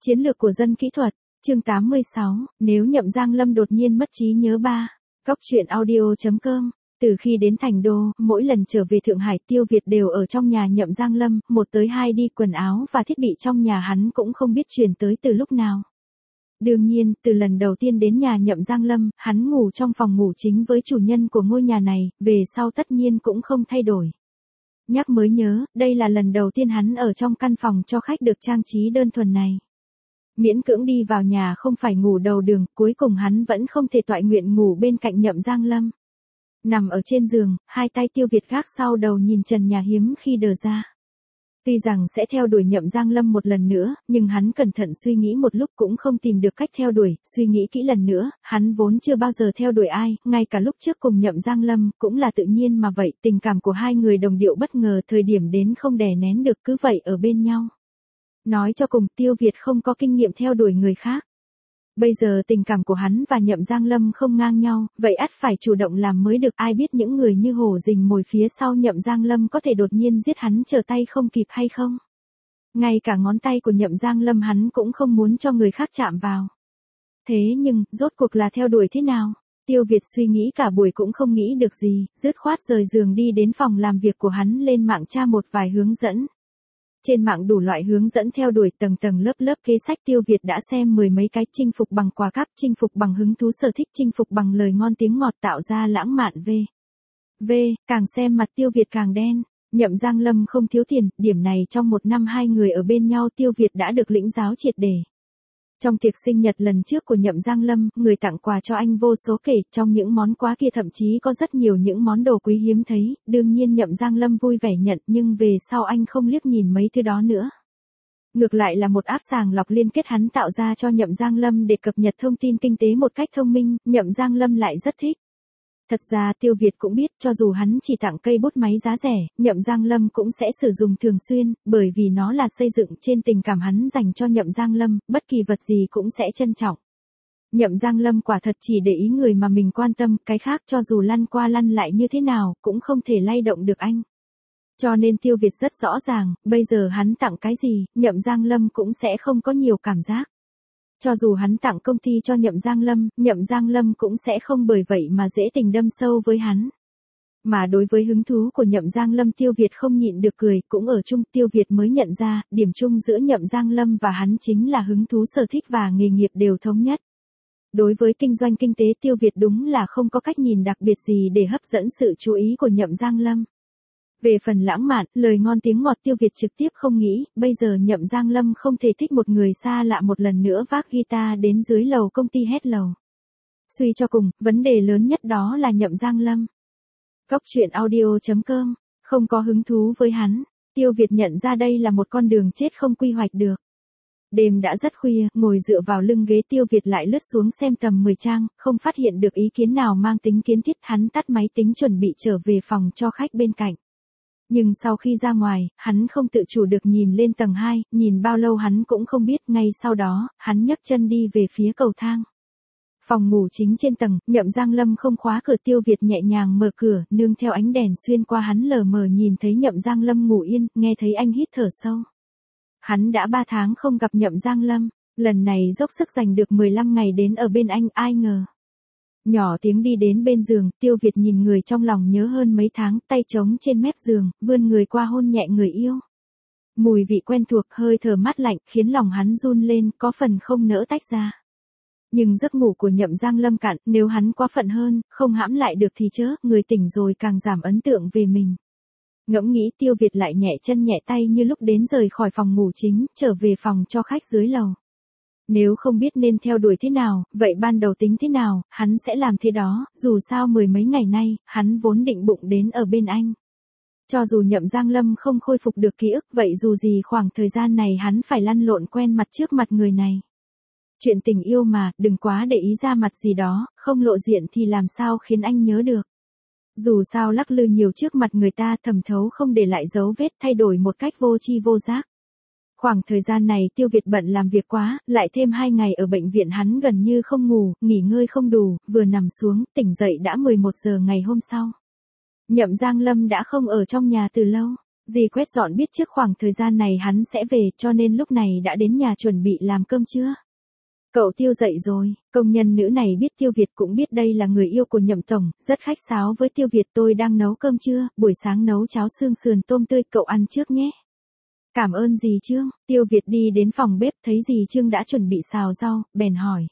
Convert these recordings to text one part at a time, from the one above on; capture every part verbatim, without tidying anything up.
Chiến lược của dân kỹ thuật, chương tám mươi sáu, nếu Nhậm Giang Lâm đột nhiên mất trí nhớ ba. Góc truyện audio chấm com. Từ khi đến thành đô, mỗi lần trở về Thượng Hải, Tiêu Việt đều ở trong nhà Nhậm Giang Lâm, một tới hai đi quần áo và thiết bị trong nhà hắn cũng không biết chuyển tới từ lúc nào. Đương nhiên, từ lần đầu tiên đến nhà Nhậm Giang Lâm, hắn ngủ trong phòng ngủ chính với chủ nhân của ngôi nhà này, về sau tất nhiên cũng không thay đổi. Nhắc mới nhớ, đây là lần đầu tiên hắn ở trong căn phòng cho khách được trang trí đơn thuần này. Miễn cưỡng đi vào nhà không phải ngủ đầu đường, cuối cùng hắn vẫn không thể toại nguyện ngủ bên cạnh Nhậm Giang Lâm. Nằm ở trên giường, hai tay Tiêu Việt gác sau đầu nhìn trần nhà hiếm khi đờ ra. Tuy rằng sẽ theo đuổi Nhậm Giang Lâm một lần nữa, nhưng hắn cẩn thận suy nghĩ một lúc cũng không tìm được cách theo đuổi, suy nghĩ kỹ lần nữa, hắn vốn chưa bao giờ theo đuổi ai, ngay cả lúc trước cùng Nhậm Giang Lâm, cũng là tự nhiên mà vậy, tình cảm của hai người đồng điệu bất ngờ, thời điểm đến không đè nén được cứ vậy ở bên nhau. Nói cho cùng, Tiêu Việt không có kinh nghiệm theo đuổi người khác. Bây giờ tình cảm của hắn và Nhậm Giang Lâm không ngang nhau, vậy ắt phải chủ động làm mới được, ai biết những người như hổ rình mồi phía sau Nhậm Giang Lâm có thể đột nhiên giết hắn trở tay không kịp hay không. Ngay cả ngón tay của Nhậm Giang Lâm hắn cũng không muốn cho người khác chạm vào. Thế nhưng, rốt cuộc là theo đuổi thế nào? Tiêu Việt suy nghĩ cả buổi cũng không nghĩ được gì, dứt khoát rời giường đi đến phòng làm việc của hắn lên mạng tra một vài hướng dẫn. Trên mạng đủ loại hướng dẫn theo đuổi tầng tầng lớp lớp kế sách, Tiêu Việt đã xem mười mấy cái, chinh phục bằng quà cáp, chinh phục bằng hứng thú sở thích, chinh phục bằng lời ngon tiếng ngọt tạo ra lãng mạn v. V, càng xem mặt Tiêu Việt càng đen. Nhậm Giang Lâm không thiếu tiền, điểm này trong một năm hai người ở bên nhau Tiêu Việt đã được lĩnh giáo triệt để. Trong tiệc sinh nhật lần trước của Nhậm Giang Lâm, người tặng quà cho anh vô số kể, trong những món quà kia thậm chí có rất nhiều những món đồ quý hiếm thấy, đương nhiên Nhậm Giang Lâm vui vẻ nhận, nhưng về sau anh không liếc nhìn mấy thứ đó nữa. Ngược lại là một app sàng lọc liên kết hắn tạo ra cho Nhậm Giang Lâm để cập nhật thông tin kinh tế một cách thông minh, Nhậm Giang Lâm lại rất thích. Thật ra Tiêu Việt cũng biết, cho dù hắn chỉ tặng cây bút máy giá rẻ, Nhậm Giang Lâm cũng sẽ sử dụng thường xuyên, bởi vì nó là xây dựng trên tình cảm hắn dành cho Nhậm Giang Lâm, bất kỳ vật gì cũng sẽ trân trọng. Nhậm Giang Lâm quả thật chỉ để ý người mà mình quan tâm, cái khác cho dù lăn qua lăn lại như thế nào, cũng không thể lay động được anh. Cho nên Tiêu Việt rất rõ ràng, bây giờ hắn tặng cái gì, Nhậm Giang Lâm cũng sẽ không có nhiều cảm giác. Cho dù hắn tặng công ty cho Nhậm Giang Lâm, Nhậm Giang Lâm cũng sẽ không bởi vậy mà dễ tình đâm sâu với hắn. Mà đối với hứng thú của Nhậm Giang Lâm, Tiêu Việt không nhịn được cười, cũng ở chung Tiêu Việt mới nhận ra, điểm chung giữa Nhậm Giang Lâm và hắn chính là hứng thú sở thích và nghề nghiệp đều thống nhất. Đối với kinh doanh kinh tế Tiêu Việt đúng là không có cách nhìn đặc biệt gì để hấp dẫn sự chú ý của Nhậm Giang Lâm. Về phần lãng mạn, lời ngon tiếng ngọt Tiêu Việt trực tiếp không nghĩ, bây giờ Nhậm Giang Lâm không thể thích một người xa lạ một lần nữa vác guitar đến dưới lầu công ty hét lầu. Suy cho cùng, vấn đề lớn nhất đó là Nhậm Giang Lâm. Góc truyện audio chấm com, không có hứng thú với hắn, Tiêu Việt nhận ra đây là một con đường chết không quy hoạch được. Đêm đã rất khuya, ngồi dựa vào lưng ghế Tiêu Việt lại lướt xuống xem tầm mười trang, không phát hiện được ý kiến nào mang tính kiến thiết, hắn tắt máy tính chuẩn bị trở về phòng cho khách bên cạnh. Nhưng sau khi ra ngoài, hắn không tự chủ được nhìn lên tầng hai, nhìn bao lâu hắn cũng không biết, ngay sau đó, hắn nhấc chân đi về phía cầu thang. Phòng ngủ chính trên tầng, Nhậm Giang Lâm không khóa cửa, Tiêu Việt nhẹ nhàng mở cửa, nương theo ánh đèn xuyên qua hắn lờ mờ nhìn thấy Nhậm Giang Lâm ngủ yên, nghe thấy anh hít thở sâu. Hắn đã ba tháng không gặp Nhậm Giang Lâm, lần này dốc sức giành được mười lăm ngày đến ở bên anh, ai ngờ. Nhỏ tiếng đi đến bên giường, Tiêu Việt nhìn người trong lòng nhớ hơn mấy tháng, tay trống trên mép giường, vươn người qua hôn nhẹ người yêu. Mùi vị quen thuộc, hơi thở mát lạnh, khiến lòng hắn run lên, có phần không nỡ tách ra. Nhưng giấc ngủ của Nhậm Giang Lâm cạn, nếu hắn quá phận hơn, không hãm lại được thì chớ, người tỉnh rồi càng giảm ấn tượng về mình. Ngẫm nghĩ Tiêu Việt lại nhẹ chân nhẹ tay như lúc đến rời khỏi phòng ngủ chính, trở về phòng cho khách dưới lầu. Nếu không biết nên theo đuổi thế nào, vậy ban đầu tính thế nào, hắn sẽ làm thế đó, dù sao mười mấy ngày nay, hắn vốn định bụng đến ở bên anh. Cho dù Nhậm Giang Lâm không khôi phục được ký ức, vậy dù gì khoảng thời gian này hắn phải lăn lộn quen mặt trước mặt người này. Chuyện tình yêu mà, đừng quá để ý ra mặt gì đó, không lộ diện thì làm sao khiến anh nhớ được. Dù sao lắc lư nhiều trước mặt người ta, thẩm thấu không để lại dấu vết, thay đổi một cách vô tri vô giác. Khoảng thời gian này Tiêu Việt bận làm việc quá, lại thêm hai ngày ở bệnh viện hắn gần như không ngủ, nghỉ ngơi không đủ, vừa nằm xuống, tỉnh dậy đã mười một giờ ngày hôm sau. Nhậm Giang Lâm đã không ở trong nhà từ lâu. Dì quét dọn biết trước khoảng thời gian này hắn sẽ về cho nên lúc này đã đến nhà chuẩn bị làm cơm trưa. Cậu Tiêu dậy rồi, công nhân nữ này biết Tiêu Việt cũng biết đây là người yêu của Nhậm tổng, rất khách sáo với Tiêu Việt. Tôi đang nấu cơm trưa, buổi sáng nấu cháo xương sườn tôm tươi, cậu ăn trước nhé. Cảm ơn dì Trương. Tiêu Việt đi đến phòng bếp thấy dì Trương đã chuẩn bị xào rau, bèn hỏi.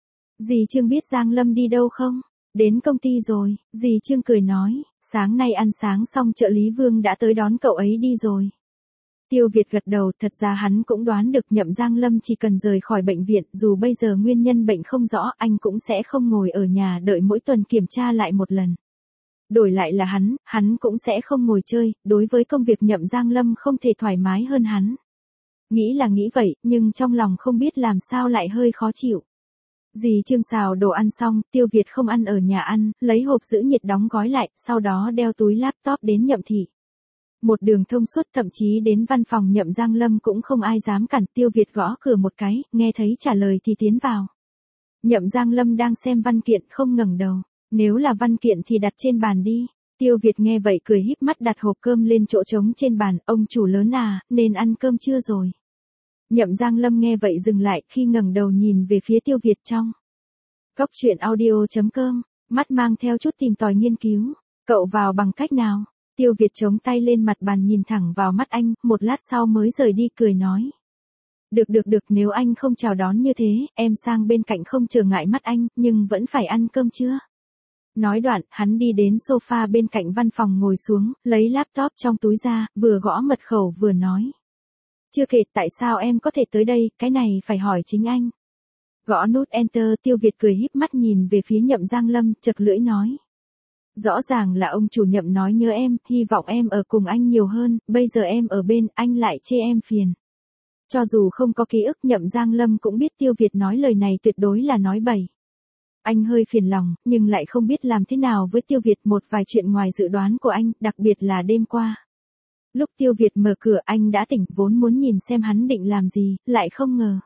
Dì Trương biết Giang Lâm đi đâu không? Đến công ty rồi, dì Trương cười nói, sáng nay ăn sáng xong trợ lý Vương đã tới đón cậu ấy đi rồi. Tiêu Việt gật đầu, thật ra hắn cũng đoán được Nhậm Giang Lâm chỉ cần rời khỏi bệnh viện, dù bây giờ nguyên nhân bệnh không rõ, anh cũng sẽ không ngồi ở nhà đợi mỗi tuần kiểm tra lại một lần. Đổi lại là hắn, hắn cũng sẽ không ngồi chơi, đối với công việc Nhậm Giang Lâm không thể thoải mái hơn hắn. Nghĩ là nghĩ vậy, nhưng trong lòng không biết làm sao lại hơi khó chịu. Dì Trương xào đồ ăn xong, Tiêu Việt không ăn ở nhà ăn, lấy hộp giữ nhiệt đóng gói lại, sau đó đeo túi laptop đến Nhậm thị. Một đường thông suốt, thậm chí đến văn phòng Nhậm Giang Lâm cũng không ai dám cản. Tiêu Việt gõ cửa một cái, nghe thấy trả lời thì tiến vào. Nhậm Giang Lâm đang xem văn kiện không ngẩng đầu. Nếu là văn kiện thì đặt trên bàn đi. Tiêu Việt nghe vậy cười híp mắt đặt hộp cơm lên chỗ trống trên bàn. Ông chủ lớn à, nên ăn cơm chưa rồi? Nhậm Giang Lâm nghe vậy dừng lại, khi ngẩng đầu nhìn về phía Tiêu Việt trong. Cóc truyện audio chấm com, mắt mang theo chút tìm tòi nghiên cứu. Cậu vào bằng cách nào? Tiêu Việt chống tay lên mặt bàn nhìn thẳng vào mắt anh, một lát sau mới rời đi cười nói. Được được được, nếu anh không chào đón như thế, em sang bên cạnh không trở ngại mắt anh, nhưng vẫn phải ăn cơm chưa? Nói đoạn, hắn đi đến sofa bên cạnh văn phòng ngồi xuống, lấy laptop trong túi ra, vừa gõ mật khẩu vừa nói. Chưa kể tại sao em có thể tới đây, cái này phải hỏi chính anh. Gõ nút enter, Tiêu Việt cười híp mắt nhìn về phía Nhậm Giang Lâm, chật lưỡi nói. Rõ ràng là ông chủ Nhậm nói nhớ em, hy vọng em ở cùng anh nhiều hơn, bây giờ em ở bên, anh lại chê em phiền. Cho dù không có ký ức, Nhậm Giang Lâm cũng biết Tiêu Việt nói lời này tuyệt đối là nói bậy. Anh hơi phiền lòng, nhưng lại không biết làm thế nào với Tiêu Việt, một vài chuyện ngoài dự đoán của anh, đặc biệt là đêm qua. Lúc Tiêu Việt mở cửa anh đã tỉnh, vốn muốn nhìn xem hắn định làm gì, lại không ngờ.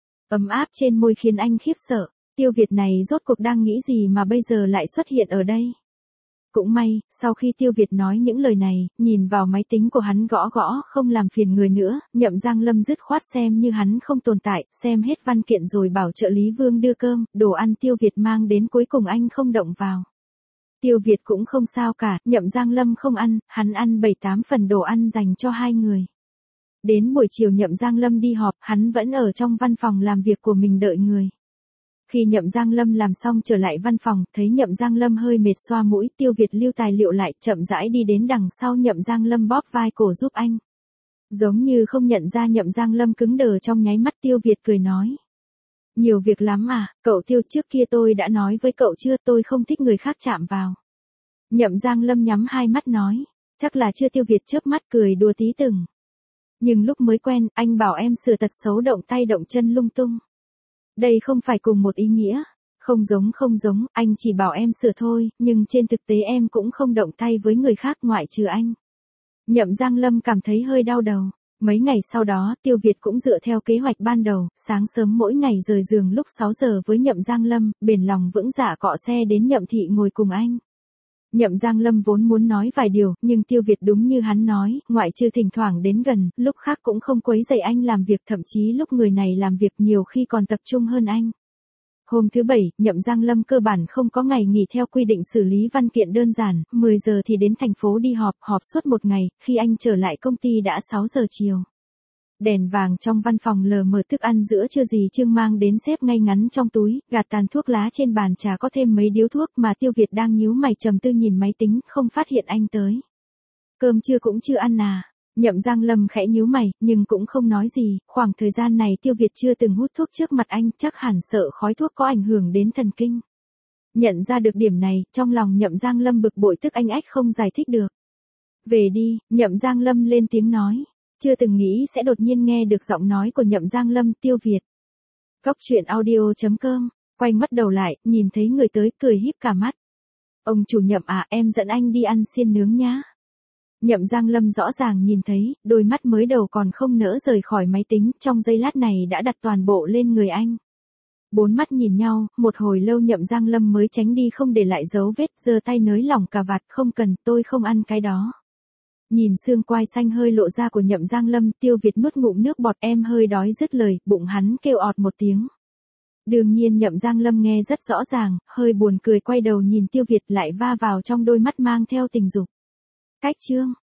Ấm áp trên môi khiến anh khiếp sợ, Tiêu Việt này rốt cuộc đang nghĩ gì mà bây giờ lại xuất hiện ở đây. Cũng may, sau khi Tiêu Việt nói những lời này, nhìn vào máy tính của hắn gõ gõ không làm phiền người nữa, Nhậm Giang Lâm dứt khoát xem như hắn không tồn tại, xem hết văn kiện rồi bảo trợ lý Vương đưa cơm, đồ ăn Tiêu Việt mang đến cuối cùng anh không động vào. Tiêu Việt cũng không sao cả, Nhậm Giang Lâm không ăn, hắn ăn bảy tám phần đồ ăn dành cho hai người. Đến buổi chiều Nhậm Giang Lâm đi họp, hắn vẫn ở trong văn phòng làm việc của mình đợi người. Khi Nhậm Giang Lâm làm xong trở lại văn phòng, thấy Nhậm Giang Lâm hơi mệt xoa mũi, Tiêu Việt lưu tài liệu lại, chậm rãi đi đến đằng sau Nhậm Giang Lâm bóp vai cổ giúp anh. Giống như không nhận ra Nhậm Giang Lâm cứng đờ trong nháy mắt, Tiêu Việt cười nói. Nhiều việc lắm à, cậu Tiêu, trước kia tôi đã nói với cậu chưa, tôi không thích người khác chạm vào. Nhậm Giang Lâm nhắm hai mắt nói, chắc là chưa. Tiêu Việt chớp mắt cười đùa tí từng. Nhưng lúc mới quen, anh bảo em sửa tật xấu động tay động chân lung tung. Đây không phải cùng một ý nghĩa. Không giống không giống, anh chỉ bảo em sửa thôi, nhưng trên thực tế em cũng không động tay với người khác ngoại trừ anh. Nhậm Giang Lâm cảm thấy hơi đau đầu. Mấy ngày sau đó, Tiêu Việt cũng dựa theo kế hoạch ban đầu, sáng sớm mỗi ngày rời giường lúc sáu giờ với Nhậm Giang Lâm, bền lòng vững dạ cọ xe đến Nhậm thị ngồi cùng anh. Nhậm Giang Lâm vốn muốn nói vài điều, nhưng Tiêu Việt đúng như hắn nói, ngoại trừ thỉnh thoảng đến gần, lúc khác cũng không quấy rầy anh làm việc, thậm chí lúc người này làm việc nhiều khi còn tập trung hơn anh. Hôm thứ Bảy, Nhậm Giang Lâm cơ bản không có ngày nghỉ theo quy định xử lý văn kiện đơn giản, mười giờ thì đến thành phố đi họp, họp suốt một ngày, khi anh trở lại công ty đã sáu giờ chiều. Đèn vàng trong văn phòng lờ mờ, thức ăn giữa trưa dì Trương mang đến xếp ngay ngắn trong túi, gạt tàn thuốc lá trên bàn trà có thêm mấy điếu thuốc mà Tiêu Việt đang nhíu mày trầm tư nhìn máy tính, không phát hiện anh tới. Cơm trưa cũng chưa ăn à? Nhậm Giang Lâm khẽ nhíu mày, nhưng cũng không nói gì, khoảng thời gian này Tiêu Việt chưa từng hút thuốc trước mặt anh, chắc hẳn sợ khói thuốc có ảnh hưởng đến thần kinh. Nhận ra được điểm này, trong lòng Nhậm Giang Lâm bực bội tức anh ách không giải thích được. Về đi, Nhậm Giang Lâm lên tiếng nói. Chưa từng nghĩ sẽ đột nhiên nghe được giọng nói của Nhậm Giang Lâm. Tiêu Việt. Cóc truyện audio chấm com, quay mắt đầu lại, nhìn thấy người tới cười híp cả mắt. Ông chủ Nhậm à, em dẫn anh đi ăn xiên nướng nhá. Nhậm Giang Lâm rõ ràng nhìn thấy, đôi mắt mới đầu còn không nỡ rời khỏi máy tính, trong giây lát này đã đặt toàn bộ lên người anh. Bốn mắt nhìn nhau, một hồi lâu Nhậm Giang Lâm mới tránh đi không để lại dấu vết, giơ tay nới lỏng cà vạt, không cần, tôi không ăn cái đó. Nhìn xương quai xanh hơi lộ ra của Nhậm Giang Lâm, Tiêu Việt nuốt ngụm nước bọt, em hơi đói dứt lời, bụng hắn kêu ọt một tiếng. Đương nhiên Nhậm Giang Lâm nghe rất rõ ràng, hơi buồn cười quay đầu nhìn Tiêu Việt lại va vào trong đôi mắt mang theo tình dục. Cách chương